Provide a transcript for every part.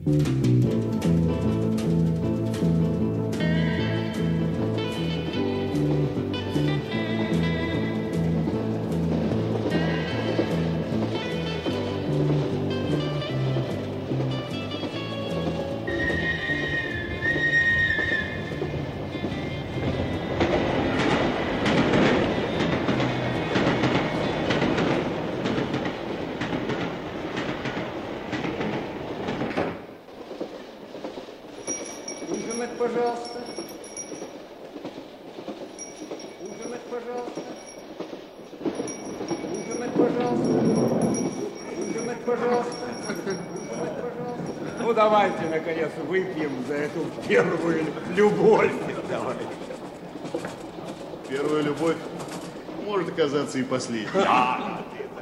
Пожалуйста. Ужинать, пожалуйста. Ужинать, пожалуйста. Ужинать, пожалуйста. Ужинать, пожалуйста. Ну, давайте, наконец, выпьем за эту первую любовь. Давайте. Первая любовь может оказаться и последней. Да.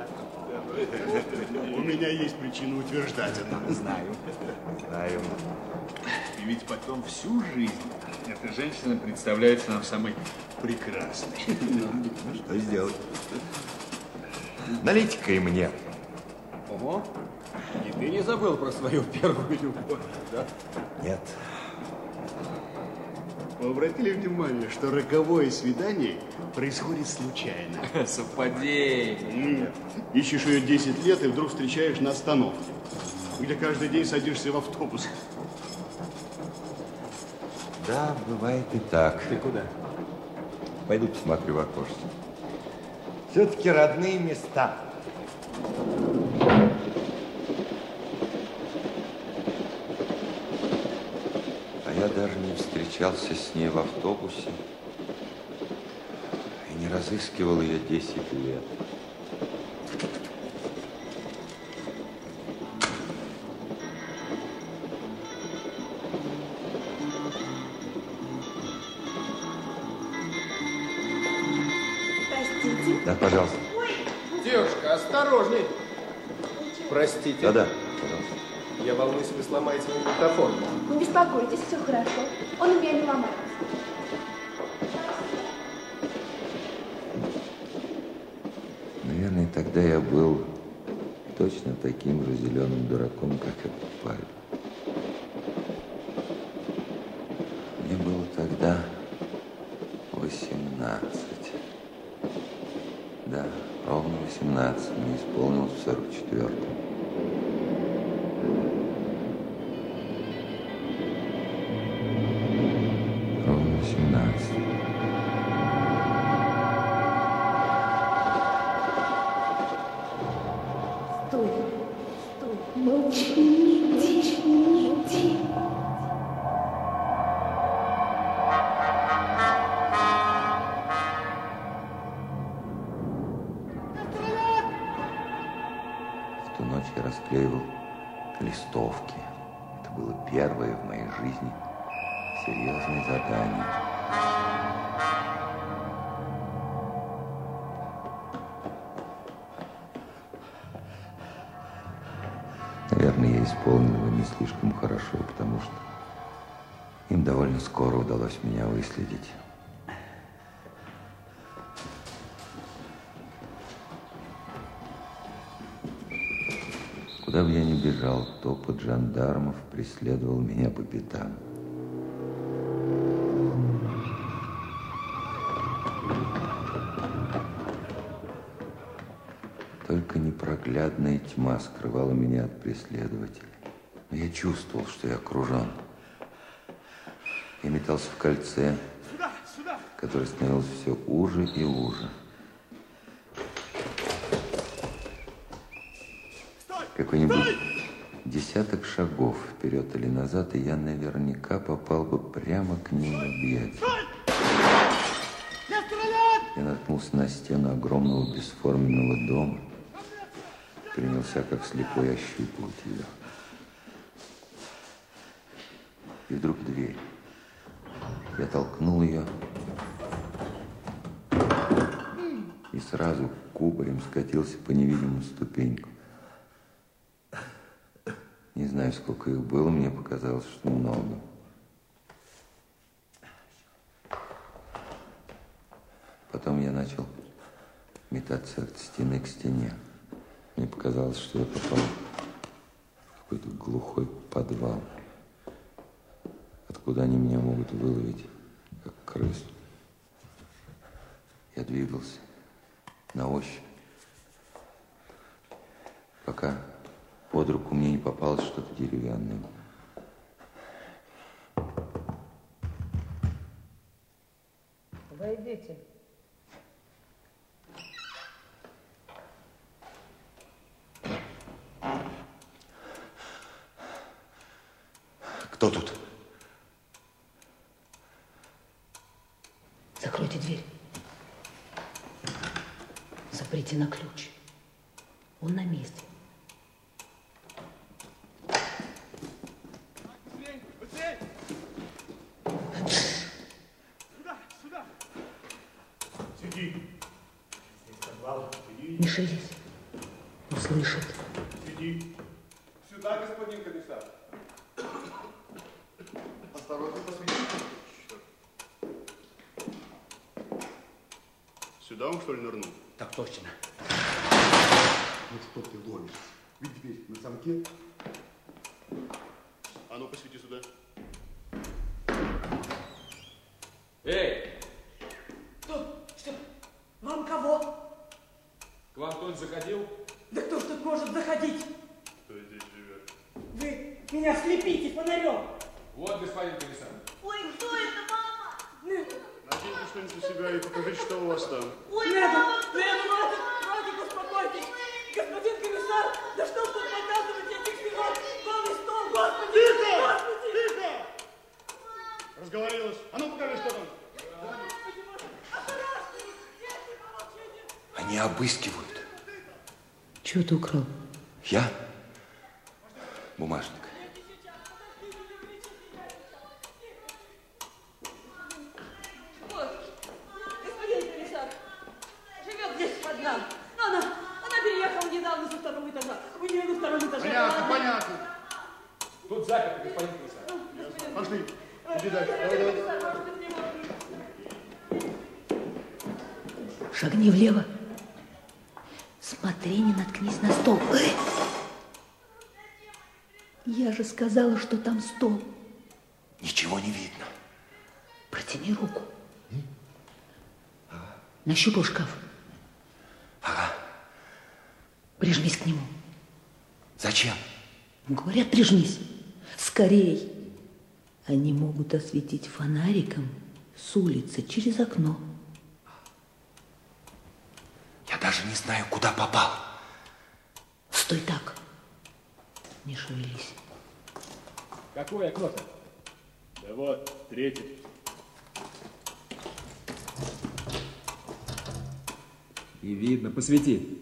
У меня есть причина утверждать это. Знаю. Знаю. И ведь потом всю жизнь эта женщина представляется нам самой прекрасной. Ну, что сделать? Налейте-ка и мне. Ого. И ты не забыл про свою первую любовь, да? Нет. Вы обратили внимание, что роковое свидание происходит случайно? Совпадение. Ищешь ее 10 лет и вдруг встречаешь на остановке, где каждый день садишься в автобус. Да, бывает и так. Ты куда? Пойду посмотрю в окошко. Все-таки родные места. А я даже не встречался с ней в автобусе и не разыскивал ее 10 лет. Да, пожалуйста. Девушка, осторожней. Простите. Да-да, пожалуйста. Я волнуюсь, вы сломаете мой магнитофон. Не беспокойтесь, все хорошо. Он у меня не ломается. Наверное, тогда я был точно таким же зеленым дураком, как этот парень. Мне было тогда 18. Да, ровно 18. Мне исполнилось в 44-м. Ровно 18. Стой, стой, молчи, не жди, не жди. В ту ночь я расклеивал листовки. Это было первое в моей жизни серьезное задание. Наверное, я исполнил его не слишком хорошо, потому что им довольно скоро удалось меня выследить. Куда бы я ни бежал, топот жандармов преследовал меня по пятам. Только непроглядная тьма скрывала меня от преследователей. Но я чувствовал, что я окружен. Я метался в кольце, которое становилось все уже и уже. Какой-нибудь десяток шагов вперед или назад, и я наверняка попал бы прямо к ним в объятия. Я наткнулся на стену огромного бесформенного дома, принялся как слепой ощупывать ее. И вдруг дверь. Я толкнул ее и сразу кубарем скатился по невидимым ступенькам. Не знаю, сколько их было, мне показалось, что много. Потом я начал метаться от стены к стене. Мне показалось, что я попал в какой-то глухой подвал, откуда они меня могут выловить, как крыс. Я двигался на ощупь, пока под руку мне не попалось что-то деревянное. Войдите. Кто тут? Закройте дверь. Заприте на ключ. Он на месте. Быстрей! Сюда! Сиди. Здесь подвал. Сиди. Не шевелись. Услышит. Сиди. Сюда, господин комиссар. Осторожно, посветите. Сюда он, что ли, нырнул? Так точно. Ну что ты ломишь? Ведь дверь на замке. А ну, посвети сюда. Эй, Что? Вам кого? к вам кто-нибудь заходил? Да кто ж тут может заходить? Кто здесь живет? Вы меня слепите фонарем. Вот, господин комиссар. Ой, кто это, мама? Наденьте что-нибудь на себя и покажите, что у вас там. Ой, Нет, мама, Братик, успокойтесь. Господин комиссар, да что ж тут показывать этих фигур? Голый стол, господи! Господи! Тихо! Разговорилась. А ну, покажи, что там. Они обыскивают. Чего ты украл? Я? Бумажник. Вот, господин комиссар, живет здесь одна. Она переехала недавно со второго этажа. У нее на втором этаже. Понятно. Тут заперто, господин комиссар. Пошли. Иди дальше. Давай. Шагни влево. Смотри, не наткнись на стол. Я же сказала, что там стол. Ничего не видно. Протяни руку. Нащупал шкаф. Ага. Прижмись к нему. Зачем? Говорят, прижмись. Скорей. Они могут осветить фонариком с улицы через окно. Я даже не знаю, куда попал. Стой так. Не шевелись. Какое окно-то? Да вот, третье. И видно, посвети.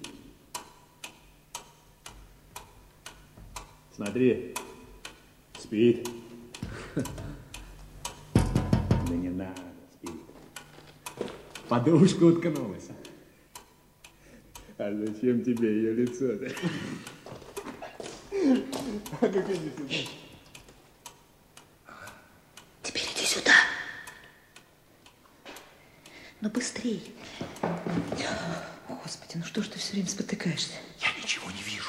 Смотри. Спит. Да не надо, спит. Подушка уткнулась. А зачем тебе ее лицо-то? А ну-ка иди сюда. Теперь иди сюда. Ну быстрей. Господи, ну что ж ты все время спотыкаешься? Я ничего не вижу.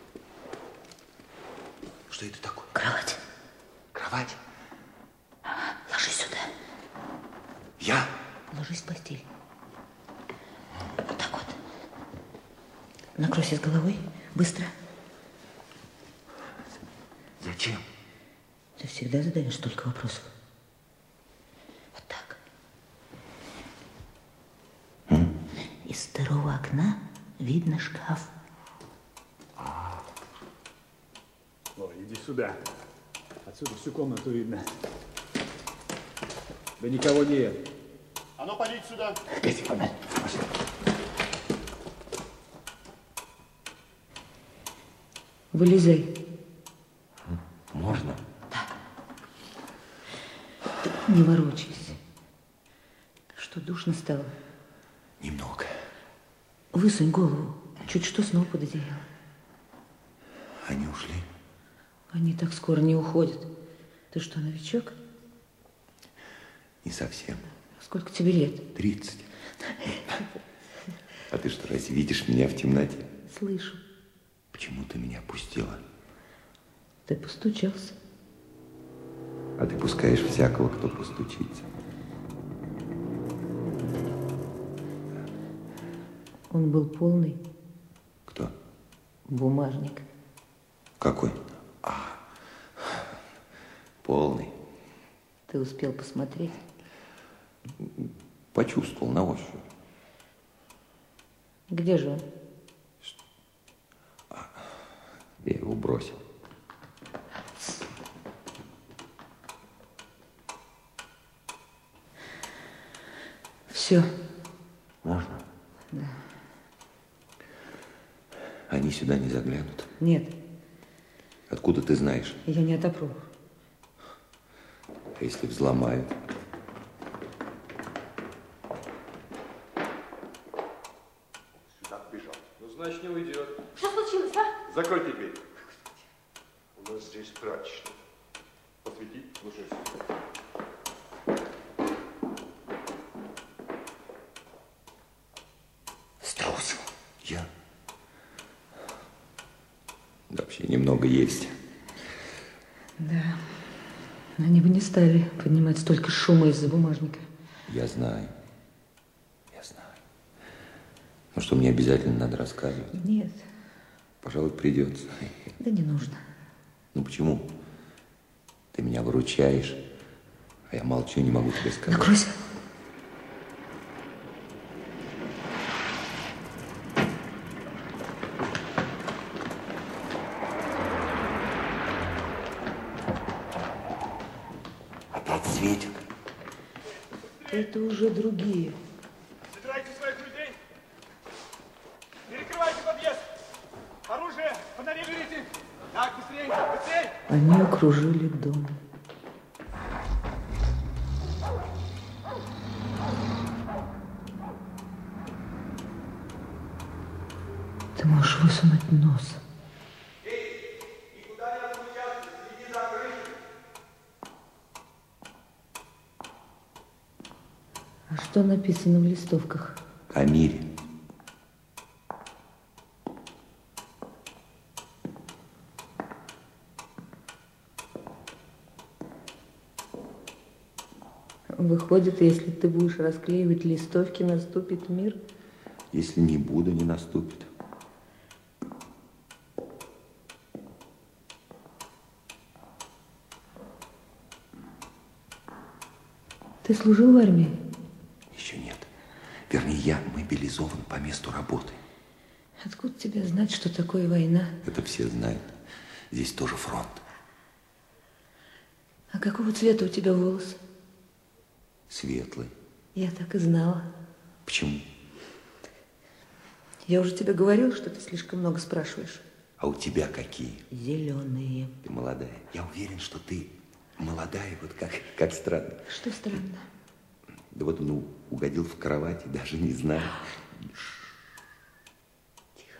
Что это такое? Кровать. Кровать? Ложись сюда. Я? Ложись в постель. Вот так вот. Накройся с головой. Быстро. Зачем? Ты всегда задаешь столько вопросов. Вот так. Из второго окна видно шкаф. Ой, иди сюда. Отсюда всю комнату видно. Да никого нет. А ну, подите сюда. Гаси фонарь. Вылезай. Можно? Не ворочайся. Что, душно стало? Немного. Высунь голову. Чуть что, снова под одеяло. Они ушли? Они так скоро не уходят. Ты что, новичок? Не совсем. Сколько тебе лет? 30. А ты что, разве видишь меня в темноте? Слышу. Почему ты меня пустила? Ты постучался. А ты пускаешь всякого, кто постучится. Он был полный. Кто? Бумажник. Какой? Полный. Ты успел посмотреть? Почувствовал на ощупь. Где же он? Я его бросил. Все. Можно? Да. Они сюда не заглянут? Нет. Откуда ты знаешь? Я не отопру. А если взломают? Сюда бежал. Ну, значит, не уйдет. Что случилось, а? Закройте дверь. У нас здесь прачечная. Посвети. Слушай. Струсил. Я? Да вообще немного есть. Да. Они бы не стали поднимать столько шума из-за бумажника. Я знаю. Я знаю. Ну что, мне обязательно надо рассказывать? Нет. Пожалуй, придется. Да не нужно. Ну почему? Ты меня выручаешь, а я молчу, не могу тебе сказать. Накройся. Опять светит. Это уже другие. Собирайте своих людей. Перекрывайте подъезд. Оружие, фонари берите. Так, быстрее, быстрее. Они окружили дом. Ты можешь высунуть нос. Никуда не отлучаться, следи за крышей. А что написано в листовках? О мире. Выходит, если ты будешь расклеивать листовки, наступит мир? Если не буду, не наступит. Ты служил в армии? Еще нет. Вернее, я мобилизован по месту работы. Откуда тебе знать, что такое война? Это все знают. Здесь тоже фронт. А какого цвета у тебя волосы? Светлый. Я так и знала. Почему? Я уже тебе говорила, что ты слишком много спрашиваешь. А у тебя какие? Зеленые. Ты молодая. Я уверен, что ты молодая, вот как странно. Что странно? Да вот он угодил в кровать и даже не знаю. Тихо.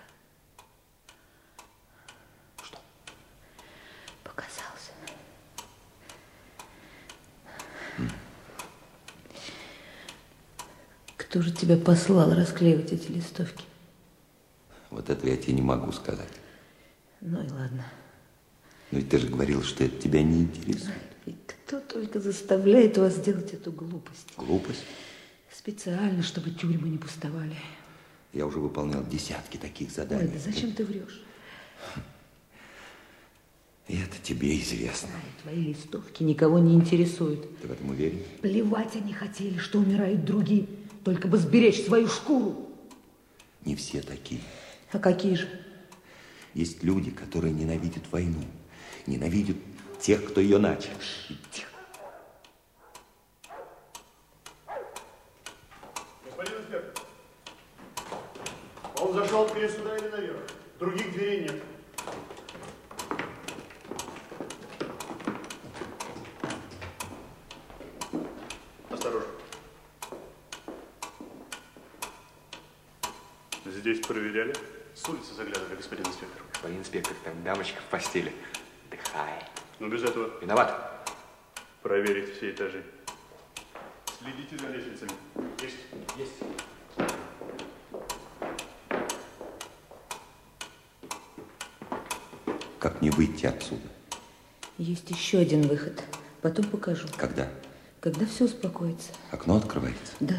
Что? Показался. Кто же тебя послал расклеивать эти листовки? Вот это я тебе не могу сказать. Ну и ладно. Но ведь ты же говорил, что это тебя не интересует. И кто только заставляет вас делать эту глупость? Глупость? Специально, чтобы тюрьмы не пустовали. Я уже выполнял десятки таких заданий. Ой, да зачем ты врешь? И это тебе известно. Твои листовки никого не интересуют. Ты в этом уверен? Плевать они хотели, что умирают другие, только бы сберечь свою шкуру. Не все такие. А какие же? Есть люди, которые ненавидят войну, ненавидят тех, кто ее начал. Тихо. Господин инспектор, он зашел к сюда или наверх? Других дверей нет. Осторожно. Здесь проверяли? С улицы заглядывали, господин инспектор. Господин инспектор, там дамочка в постели. Дыхает. Но без этого. Виноват. Проверить все этажи. Следите за лестницами. Есть. Есть. Как мне выйти отсюда? Есть еще один выход. Потом покажу. Когда? Когда все успокоится. Окно открывается? Да.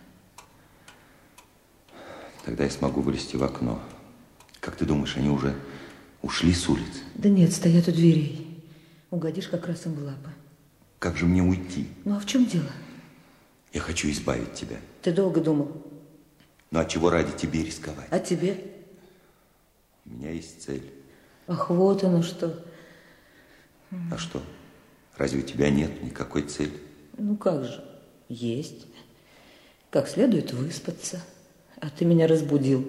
Тогда я смогу вылезти в окно. Как ты думаешь, они уже ушли с улицы? Да нет, стоят у дверей. Угодишь как раз им в лапы. Как же мне уйти? Ну а в чем дело? Я хочу избавить тебя. Ты долго думал? Ну а чего ради тебе рисковать? А тебе? У меня есть цель. Ах, вот оно что. А что? Разве у тебя нет никакой цели? Ну как же, есть. Как следует выспаться. А ты меня разбудил.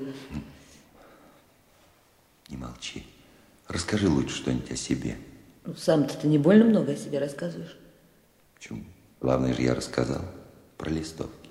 Не молчи. Расскажи лучше что-нибудь о себе. Ну, сам-то ты не больно много о себе рассказываешь. Почему? Главное же я рассказал про листовки.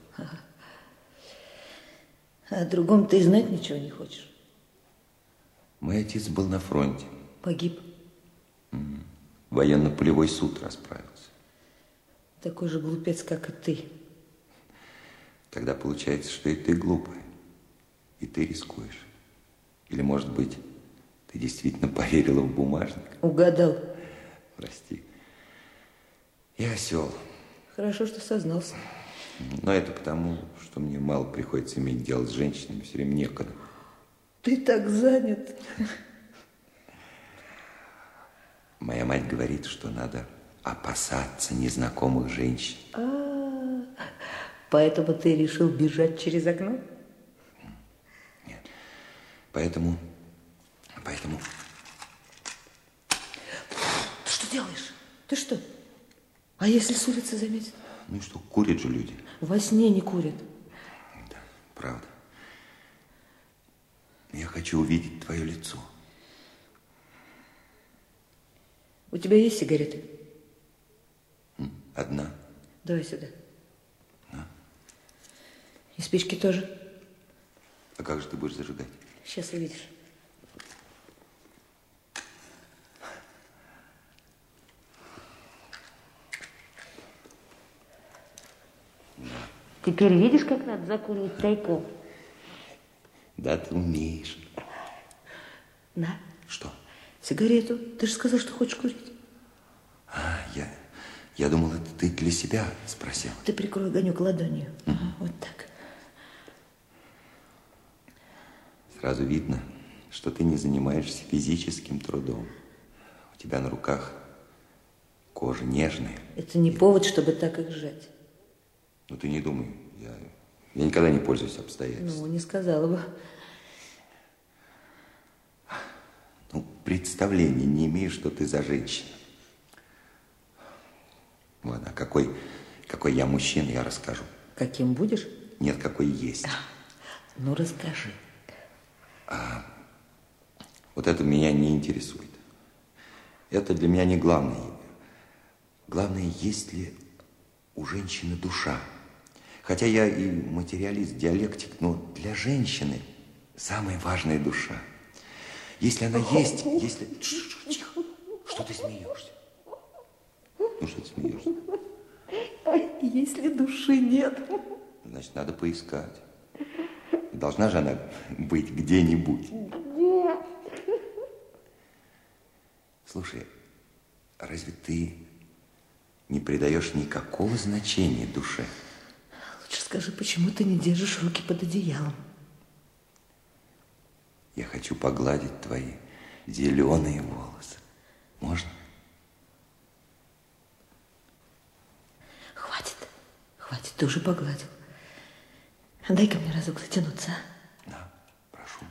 А о другом ты и знать ничего не хочешь. Мой отец был на фронте. Погиб. Военно-полевой суд расправился. Такой же глупец, как и ты. Тогда получается, что и ты глупая. И ты рискуешь. Или, может быть, ты действительно поверила в бумажник? Угадал. Прости. Я осел. Хорошо, что сознался. Но это потому, что мне мало приходится иметь дело с женщинами, все время некогда. Ты так занят. Моя мать говорит, что надо опасаться незнакомых женщин. Поэтому ты решил бежать через окно? Нет. Поэтому... Ты что делаешь? Ты что? А если с улицы заметят? Ну и что, курят же люди. Во сне не курят. Да, правда. Я хочу увидеть твое лицо. У тебя есть сигареты? Одна. Давай сюда. На. И спички тоже. А как же ты будешь зажигать? Сейчас увидишь. Теперь видишь, как надо закуривать тайком? Да, ты умеешь. На. Что? Сигарету. Ты же сказал, что хочешь курить. Я думал, это ты для себя спросил. Ты прикрой огонек ладонью. Вот так. Сразу видно, что ты не занимаешься физическим трудом. У тебя на руках кожа нежная. Это не повод, чтобы так их сжать. Ну, ты не думай. Я никогда не пользуюсь обстоятельствами. Ну, не сказала бы. Ну, представления не имею, что ты за женщина. Ладно, а какой я мужчина, я расскажу. Каким будешь? Нет, какой есть. Ну, расскажи. Вот это меня не интересует. Это для меня не главное. Главное, есть ли у женщины душа. Хотя я и материалист, диалектик, но для женщины самая важная душа. Если она есть, если... Тихо. Что ты смеешься? Ну, что ты смеешься? Если души нет. Значит, надо поискать. Должна же она быть где-нибудь. Слушай, разве ты не придаешь никакого значения душе? Лучше скажи, почему ты не держишь руки под одеялом? Я хочу погладить твои зеленые волосы. Можно? Хватит, ты уже погладил. Дай-ка мне разок затянуться, а? Да, прошу.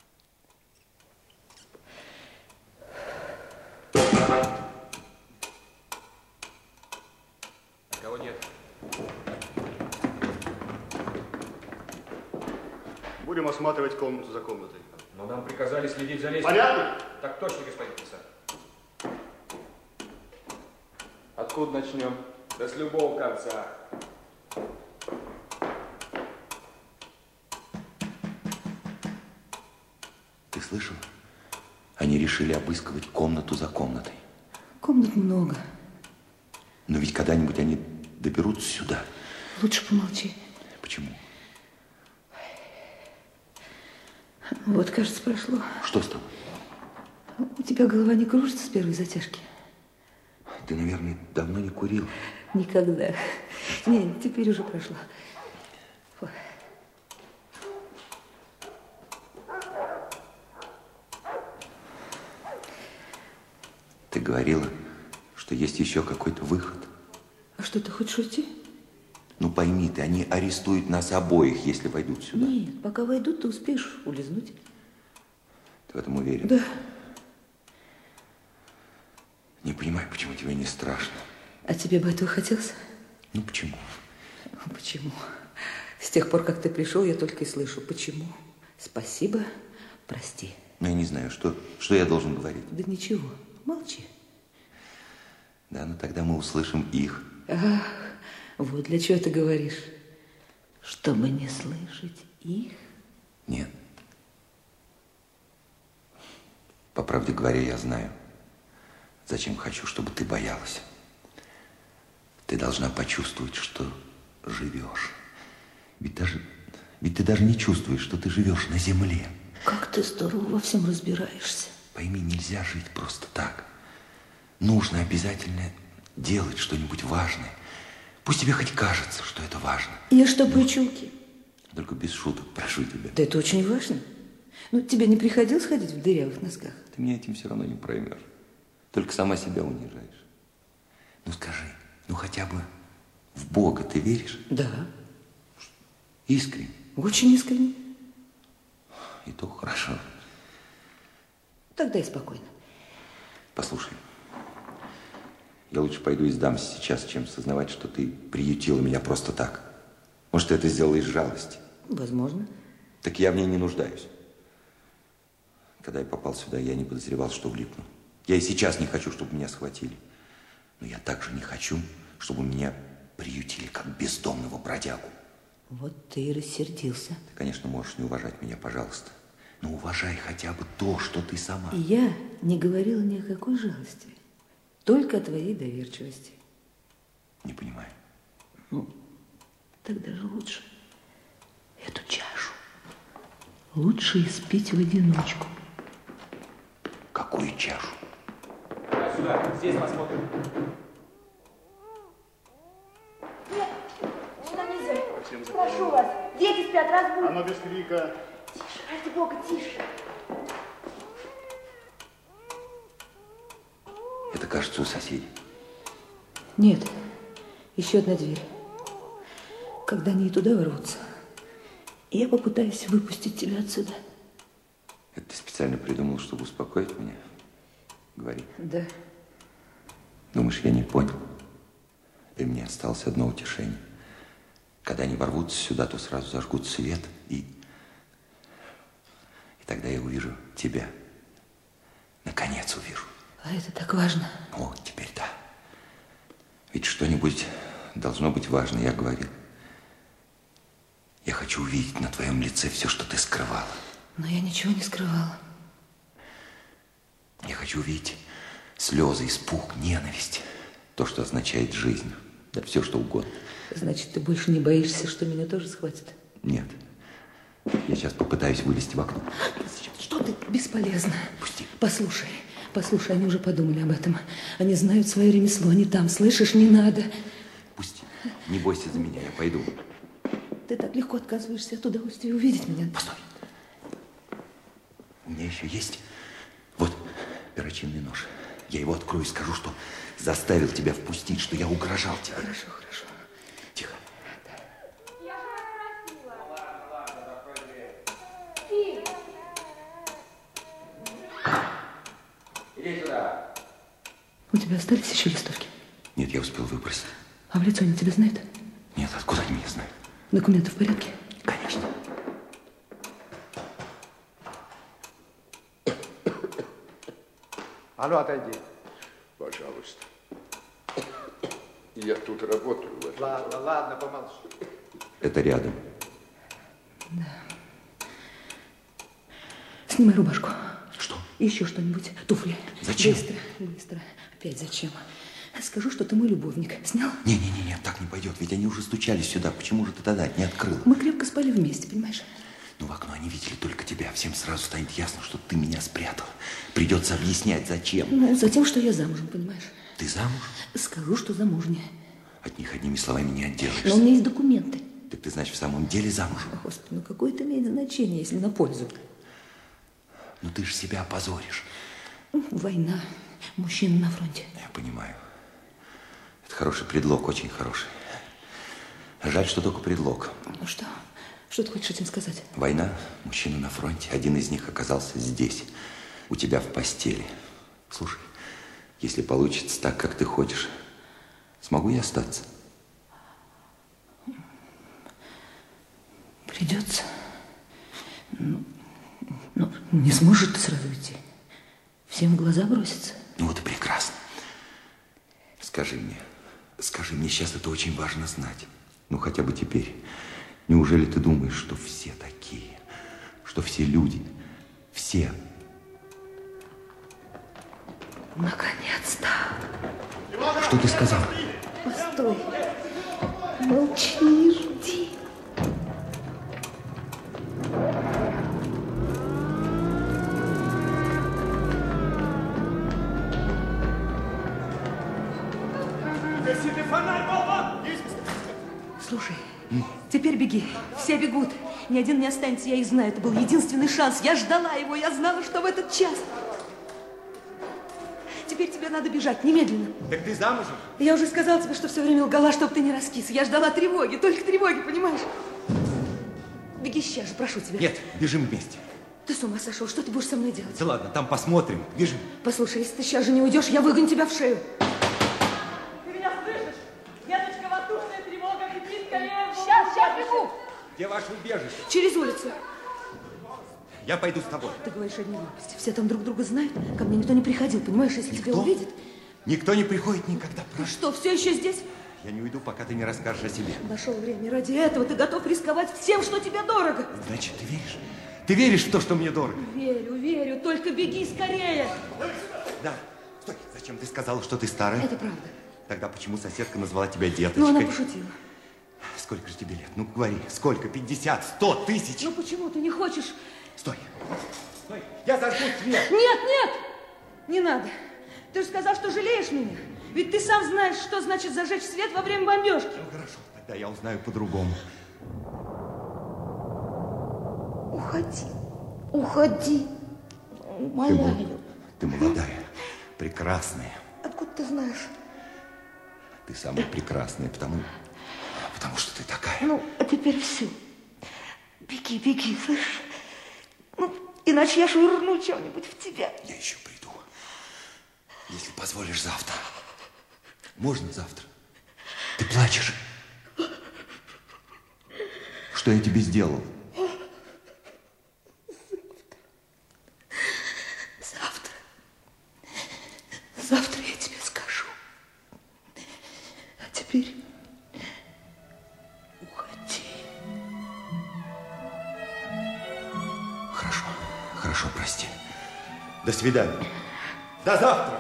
Кого нет? Будем осматривать комнату за комнатой. Но нам приказали следить за лестницей. Понятно? Так точно, господин комиссар. Откуда начнем? Да с любого конца. Ты слышал? Они решили обыскивать комнату за комнатой. Комнат много. Но ведь когда-нибудь они доберутся сюда. Лучше помолчи. Почему? Вот, кажется, прошло. Что с тобой? У тебя голова не кружится с первой затяжки? Ты, наверное, давно не курил. Никогда. Нет, теперь уже прошло. Фу. Ты говорила, что есть еще какой-то выход. А что, ты хочешь уйти? Ну пойми ты, они арестуют нас обоих, если войдут сюда. Нет, пока войдут, ты успеешь улизнуть. Ты в этом уверен? Да. Не понимаю, почему тебе не страшно. А тебе бы этого хотелось? Ну почему? Почему? С тех пор, как ты пришел, я только и слышу. Почему? Спасибо, прости. Ну я не знаю, что я должен говорить? Да ничего, молчи. Да, ну тогда мы услышим их. Ах, вот для чего ты говоришь. Чтобы не слышать их? Нет. По правде говоря, я знаю, зачем хочу, чтобы ты боялась. Ты должна почувствовать, что живешь. Ведь ты даже не чувствуешь, что ты живешь на земле. Как ты здорово во всем разбираешься. Пойми, нельзя жить просто так. Нужно обязательно делать что-нибудь важное. Пусть тебе хоть кажется, что это важно. Я что, причуки? Только без шуток, прошу тебя. Да это очень важно. Ну, тебе не приходилось ходить в дырявых носках? Ты меня этим все равно не проймешь. Только сама себя унижаешь. Ну скажи, ну хотя бы в Бога ты веришь? Да. Искренне? Очень искренне. И то хорошо. Тогда и спокойно. Послушай, я лучше пойду и сдамся сейчас, чем сознавать, что ты приютила меня просто так. Может, ты это сделала из жалости? Возможно. Так я в ней не нуждаюсь. Когда я попал сюда, я не подозревал, что влипну. Я и сейчас не хочу, чтобы меня схватили. Но я также не хочу, чтобы меня приютили, как бездомного бродягу. Вот ты и рассердился. Ты, конечно, можешь не уважать меня, пожалуйста. Но уважай хотя бы то, что ты сама. И я не говорила ни о какой жалости. Только о твоей доверчивости. Не понимаю. Ну, тогда же лучше эту чашу лучше испить в одиночку. Какую чашу? Сюда, здесь посмотрим. Нет, сюда нельзя. Прошу вас, дети спят, разбудите. А ну без крика. Тише, ради Бога, тише. Это, кажется, у соседей. Нет, еще одна дверь. Когда они и туда ворвутся, я попытаюсь выпустить тебя отсюда. Это ты специально придумал, чтобы успокоить меня? Говори. Да. Думаешь, я не понял? И мне осталось одно утешение. Когда они ворвутся сюда, то сразу зажгут свет, и тогда я увижу тебя. Наконец увижу. А это так важно. Вот, теперь да. Ведь что-нибудь должно быть важно, я говорил. Я хочу увидеть на твоем лице все, что ты скрывала. Но я ничего не скрывала. Я хочу увидеть слезы, испуг, ненависть. То, что означает жизнь. Да все, что угодно. Значит, ты больше не боишься, что меня тоже схватят? Нет. Я сейчас попытаюсь вылезти в окно. Что ты? Бесполезно. Пусти. Послушай, они уже подумали об этом. Они знают свое ремесло, они там, слышишь, не надо. Пусти. Не бойся за меня, я пойду. Ты так легко отказываешься от удовольствия увидеть меня. Постой. У меня еще есть вот перочинный нож. Я его открою и скажу, что заставил тебя впустить, что я угрожал тебе. Хорошо, хорошо. Тихо. Я же вас просила. Ладно, закрой дверь. Фи. Иди сюда. У тебя остались еще листовки? Нет, я успел выбросить. А в лицо они тебя знают? Нет, откуда они меня знают? Документы в порядке? Конечно. А ну, отойди. Пожалуйста. Я тут работаю. Ладно, ладно, помолчи. Это рядом. Да. Снимай рубашку. Что? Еще что-нибудь. Туфли. Зачем? Быстро, быстро. Опять зачем? Скажу, что ты мой любовник. Снял? Не, так не пойдет. Ведь они уже стучались сюда. Почему же ты тогда не открыла? Мы крепко спали вместе, понимаешь? Ну, в окно они видели только тебя. Всем сразу станет ясно, что ты меня спрятала. Придется объяснять, зачем. Ну, затем, что я замужем, понимаешь? Ты замуж? Скажу, что замужняя. От них одними словами не отделаешься. Но у меня есть документы. Так ты, значит, в самом деле замужем? Господи, ну какое это имеет значение, если на пользу? Ну ты же себя опозоришь. Война. Мужчина на фронте. Я понимаю. Это хороший предлог, очень хороший. Жаль, что только предлог. Ну что? Что ты хочешь этим сказать? Война, мужчина на фронте. Один из них оказался здесь, у тебя в постели. Слушай, если получится так, как ты хочешь, смогу я остаться? Придется. Ну, не сможешь ты сразу уйти. Всем в глаза бросится. Ну вот и прекрасно. Скажи мне, сейчас это очень важно знать. Ну хотя бы теперь. Неужели ты думаешь, что все такие? Что все люди? Все? Наконец-то. Что ты сказал? Постой. Молчи, жди. Гаси фонарь, болван! Слушай, теперь беги. Все бегут. Ни один не останется, я их знаю. Это был единственный шанс. Я ждала его, я знала, что в этот час. Теперь тебе надо бежать, немедленно. Так ты замужем? Я уже сказала тебе, что все время лгала, чтобы ты не раскис. Я ждала тревоги, только тревоги, понимаешь? Беги сейчас же, прошу тебя. Нет, бежим вместе. Ты с ума сошел, что ты будешь со мной делать? Да ладно, там посмотрим. Бежим. Послушай, если ты сейчас же не уйдешь, я выгоню тебя в шею. Ты меня слышишь? Деточка, воздушная тревога, беги скорее. Сейчас бегу. Где ваше убежище? Через улицу. Я пойду с тобой. Ты говоришь одни глупости. Все там друг друга знают. Ко мне никто не приходил, понимаешь? Если тебя увидят... Никто не приходит никогда. Ты что, все еще здесь? Я не уйду, пока ты не расскажешь о себе. Дошло время. Ради этого ты готов рисковать всем, что тебе дорого. Значит, ты веришь? Ты веришь в то, что мне дорого? Верю, верю. Только беги скорее. Да. Стой. Зачем ты сказала, что ты старая? Это правда. Тогда почему соседка назвала тебя деточкой? Ну, она пошутила. Сколько же тебе лет? Ну, говори. Сколько? 50? 100 тысяч? Ну, почему ты не хочешь... Стой. Стой. Я зажгу свет. Нет, нет. Не надо. Ты же сказал, что жалеешь меня. Ведь ты сам знаешь, что значит зажечь свет во время бомбежки. Ну, хорошо. Тогда я узнаю по-другому. Уходи. Уходи. Умоляю. Ты молодая, прекрасная. Откуда ты знаешь? Ты самая прекрасная, потому что ты такая. Ну, а теперь все. Беги, беги, слышишь? Ну, иначе я швырну чем-нибудь в тебя. Я еще приду. Если позволишь, завтра. Можно завтра? Ты плачешь? Что я тебе сделал? Завтра я тебе скажу. А теперь уходи. Хорошо, прости. До свидания. До завтра.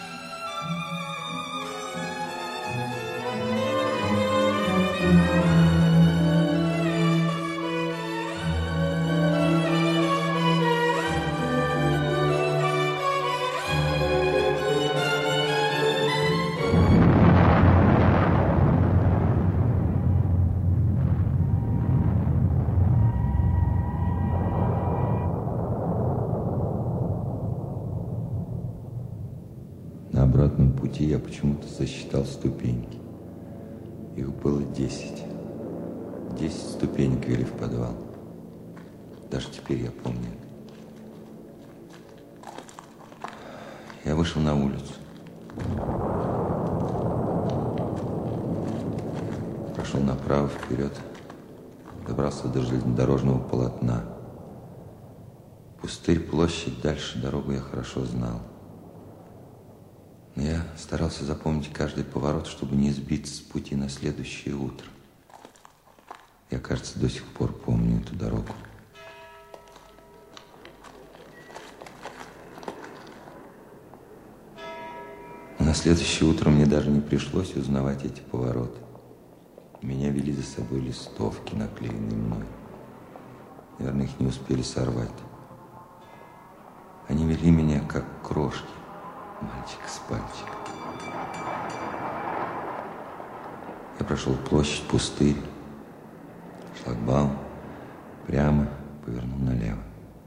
На обратном пути я почему-то сосчитал ступеньки. Их было 10. 10 ступенек вели в подвал. Даже теперь я помню. Я вышел на улицу. Прошел направо, вперед. Добрался до железнодорожного полотна. Пустырь, площадь, дальше дорогу я хорошо знал. Но я старался запомнить каждый поворот, чтобы не сбиться с пути на следующее утро. Я, кажется, до сих пор помню эту дорогу. Но на следующее утро мне даже не пришлось узнавать эти повороты. Меня вели за собой листовки, наклеенные мной. Наверное, их не успели сорвать. Они вели меня, как крошки. Мальчик с пальчик. Я прошел площадь, пустырь, шлагбаум, прямо повернул налево.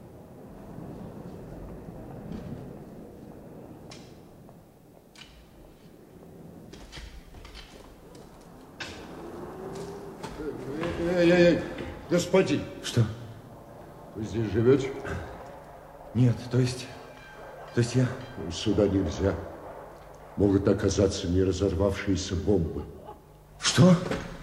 Эй, господин. Что? Вы здесь живете? Нет, то есть я... Сюда нельзя. Могут оказаться не разорвавшиеся бомбы. Что?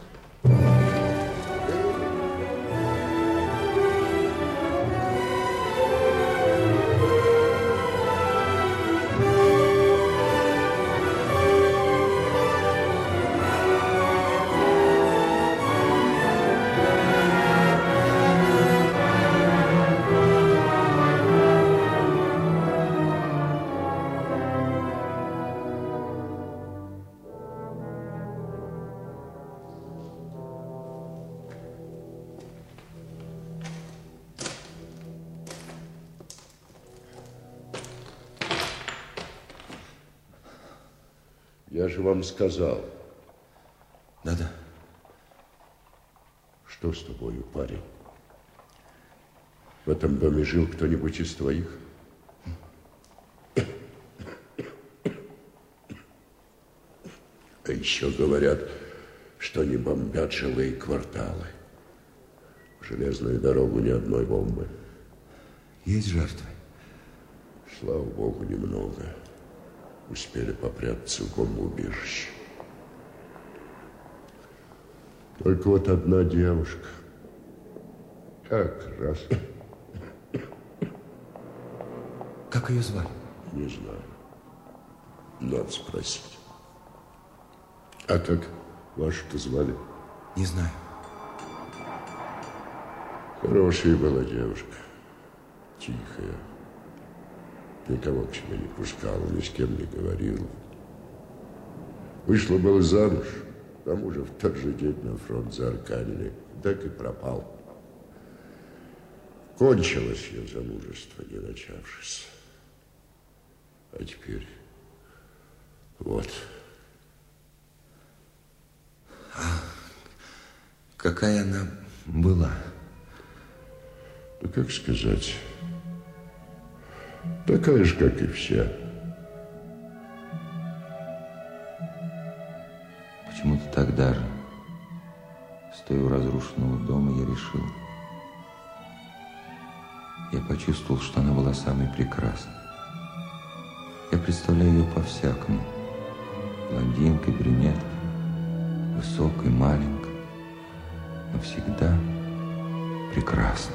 Я же вам сказал. Да-да. Что с тобою, парень? В этом доме жил кто-нибудь из твоих? А еще говорят, что они бомбят жилые кварталы. В железную дорогу ни одной бомбы. Есть жертвы? Слава богу, немного. Успели попрятаться в бомбоубежище. Только вот одна девушка. Как раз. Как ее звали? Не знаю. Надо спросить. А как вашу-то звали? Не знаю. Хорошая была девушка. Тихая. Никого к себе не пускала, ни с кем не говорила. Вышла была замуж, к тому же в тот же день на фронт заарканили. Так и пропал. Кончилось ее замужество, не начавшись. А теперь вот. А какая она была? Ну, как сказать... Такая же, как и все. Почему-то тогда же, стоя у разрушенного дома, я решил. Я почувствовал, что она была самой прекрасной. Я представляю ее по-всякому. Блондинкой, брюнеткой, высокой, маленькой, но всегда прекрасной.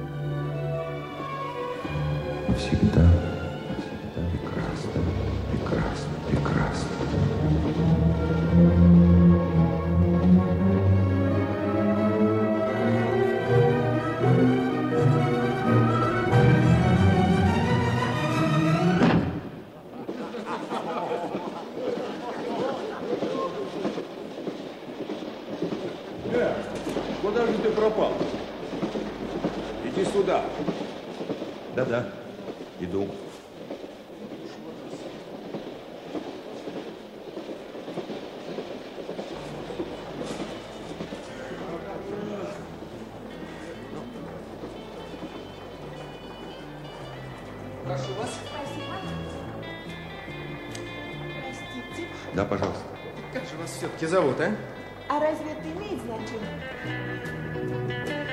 Всегда прекрасно, прекрасно, прекрасно. Куда же ты пропал? Иди сюда. Да-да. Иду. Прошу вас. Спасибо. Простите. Да, пожалуйста. Как же вас все-таки зовут, а? А разве это имеет значение?